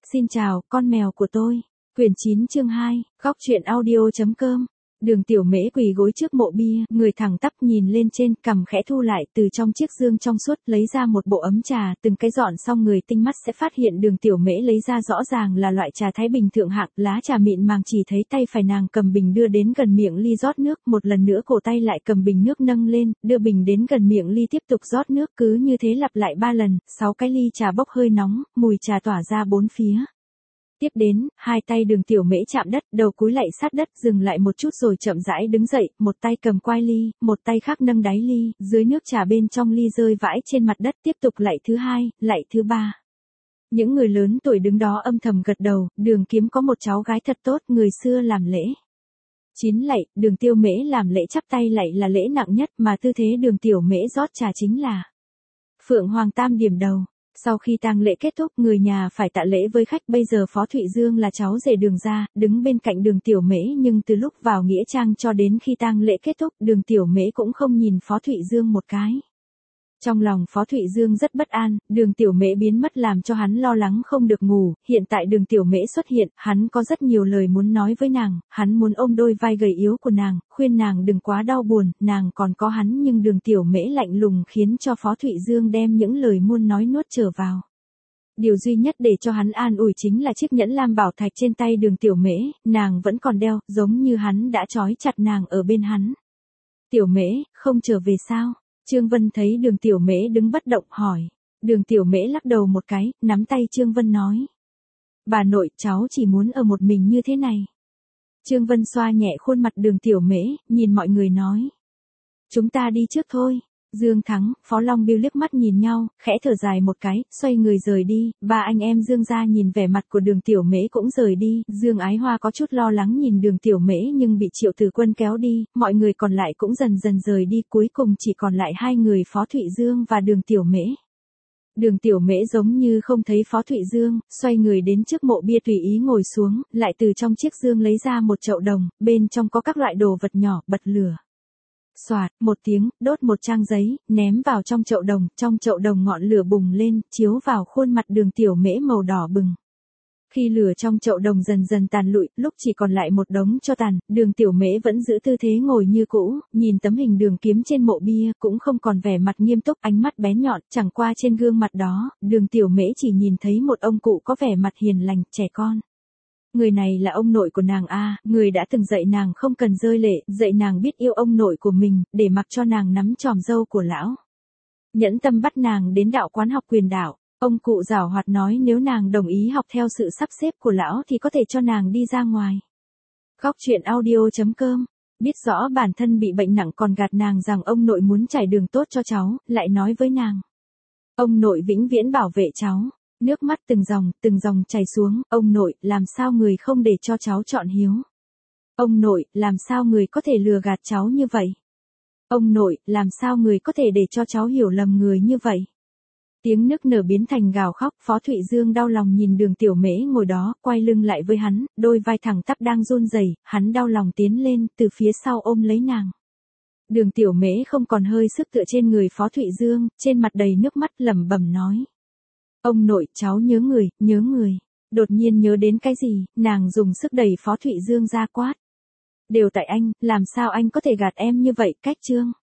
Xin chào, con mèo của tôi. Quyển 9 chương 2, Góc truyện audio.com. Đường Tiểu Mễ quỳ gối trước mộ bia, người thẳng tắp nhìn lên trên, cằm khẽ thu lại, từ trong chiếc dương trong suốt lấy ra một bộ ấm trà, từng cái dọn xong người tinh mắt sẽ phát hiện Đường Tiểu Mễ lấy ra rõ ràng là loại trà Thái Bình thượng hạng, lá trà mịn màng, chỉ thấy tay phải nàng cầm bình đưa đến gần miệng ly rót nước, một lần nữa cổ tay lại cầm bình nước nâng lên, đưa bình đến gần miệng ly tiếp tục rót nước, cứ như thế lặp lại 3 lần, 6 cái ly trà bốc hơi nóng, mùi trà tỏa ra bốn phía. Tiếp đến, hai tay Đường Tiểu Mễ chạm đất, đầu cúi lạy sát đất, dừng lại một chút rồi chậm rãi đứng dậy, một tay cầm quai ly, một tay khác nâng đáy ly, dưới nước trà bên trong ly rơi vãi trên mặt đất, tiếp tục lạy thứ hai, lạy thứ ba. Những người lớn tuổi đứng đó âm thầm gật đầu, Đường Kiếm có một cháu gái thật tốt, người xưa làm lễ 9 lạy, Đường Tiểu Mễ làm lễ chắp tay lạy là lễ nặng nhất, mà tư thế Đường Tiểu Mễ rót trà chính là Phượng Hoàng Tam điểm đầu. Sau khi tang lễ kết thúc, người nhà phải tạ lễ với khách, bây giờ Phó Thụy Dương là cháu rể Đường gia, đứng bên cạnh Đường Tiểu Mễ, nhưng từ lúc vào nghĩa trang cho đến khi tang lễ kết thúc, Đường Tiểu Mễ cũng không nhìn Phó Thụy Dương một cái. Trong lòng Phó Thụy Dương rất bất an, Đường Tiểu Mễ biến mất làm cho hắn lo lắng không được ngủ, hiện tại Đường Tiểu Mễ xuất hiện, hắn có rất nhiều lời muốn nói với nàng, hắn muốn ôm đôi vai gầy yếu của nàng, khuyên nàng đừng quá đau buồn, nàng còn có hắn, nhưng Đường Tiểu Mễ lạnh lùng khiến cho Phó Thụy Dương đem những lời muốn nói nuốt trở vào. Điều duy nhất để cho hắn an ủi chính là chiếc nhẫn lam bảo thạch trên tay Đường Tiểu Mễ, nàng vẫn còn đeo, giống như hắn đã trói chặt nàng ở bên hắn. Tiểu Mễ, không trở về sao? Trương Vân thấy Đường Tiểu Mễ đứng bất động hỏi. Đường Tiểu Mễ lắc đầu một cái, nắm tay Trương Vân nói. Bà nội, cháu chỉ muốn ở một mình như thế này. Trương Vân xoa nhẹ khuôn mặt Đường Tiểu Mễ, nhìn mọi người nói. Chúng ta đi trước thôi. Dương Thắng, Phó Long Biêu liếc mắt nhìn nhau, khẽ thở dài một cái, xoay người rời đi, ba anh em Dương gia nhìn vẻ mặt của Đường Tiểu Mễ cũng rời đi, Dương Ái Hoa có chút lo lắng nhìn Đường Tiểu Mễ nhưng bị Triệu Tử Quân kéo đi, mọi người còn lại cũng dần dần rời đi, cuối cùng chỉ còn lại hai người Phó Thụy Dương và Đường Tiểu Mễ. Đường Tiểu Mễ giống như không thấy Phó Thụy Dương, xoay người đến trước mộ bia tùy ý ngồi xuống, lại từ trong chiếc dương lấy ra một chậu đồng, bên trong có các loại đồ vật nhỏ, bật lửa. Xoạt, một tiếng, đốt một trang giấy, ném vào trong chậu đồng ngọn lửa bùng lên, chiếu vào khuôn mặt Đường Tiểu Mễ màu đỏ bừng. Khi lửa trong chậu đồng dần dần tàn lụi, lúc chỉ còn lại một đống tro tàn, Đường Tiểu Mễ vẫn giữ tư thế ngồi như cũ, nhìn tấm hình Đường Kiếm trên mộ bia, cũng không còn vẻ mặt nghiêm túc, ánh mắt bén nhọn, chẳng qua trên gương mặt đó, Đường Tiểu Mễ chỉ nhìn thấy một ông cụ có vẻ mặt hiền lành, trẻ con. Người này là ông nội của nàng a, người đã từng dạy nàng không cần rơi lệ, dạy nàng biết yêu ông nội của mình, để mặc cho nàng nắm chòm râu của lão. Nhẫn tâm bắt nàng đến đạo quán học quyền đạo, ông cụ giảo hoạt nói nếu nàng đồng ý học theo sự sắp xếp của lão thì có thể cho nàng đi ra ngoài. Góc truyện audio.com. Biết rõ bản thân bị bệnh nặng còn gạt nàng rằng ông nội muốn trải đường tốt cho cháu, lại nói với nàng. Ông nội vĩnh viễn bảo vệ cháu. Nước mắt từng dòng chảy xuống, ông nội, làm sao người không để cho cháu chọn hiếu? Ông nội, làm sao người có thể lừa gạt cháu như vậy? Ông nội, làm sao người có thể để cho cháu hiểu lầm người như vậy? Tiếng nức nở biến thành gào khóc, Phó Thụy Dương đau lòng nhìn Đường Tiểu Mễ ngồi đó, quay lưng lại với hắn, đôi vai thẳng tắp đang run rẩy, hắn đau lòng tiến lên, từ phía sau ôm lấy nàng. Đường Tiểu Mễ không còn hơi sức tựa trên người Phó Thụy Dương, trên mặt đầy nước mắt lẩm bẩm nói. Ông nội, cháu nhớ người. Đột nhiên nhớ đến cái gì, nàng dùng sức đẩy Phó Thụy Dương ra quát. Đều tại anh, làm sao anh có thể gạt em như vậy, Cách Trương.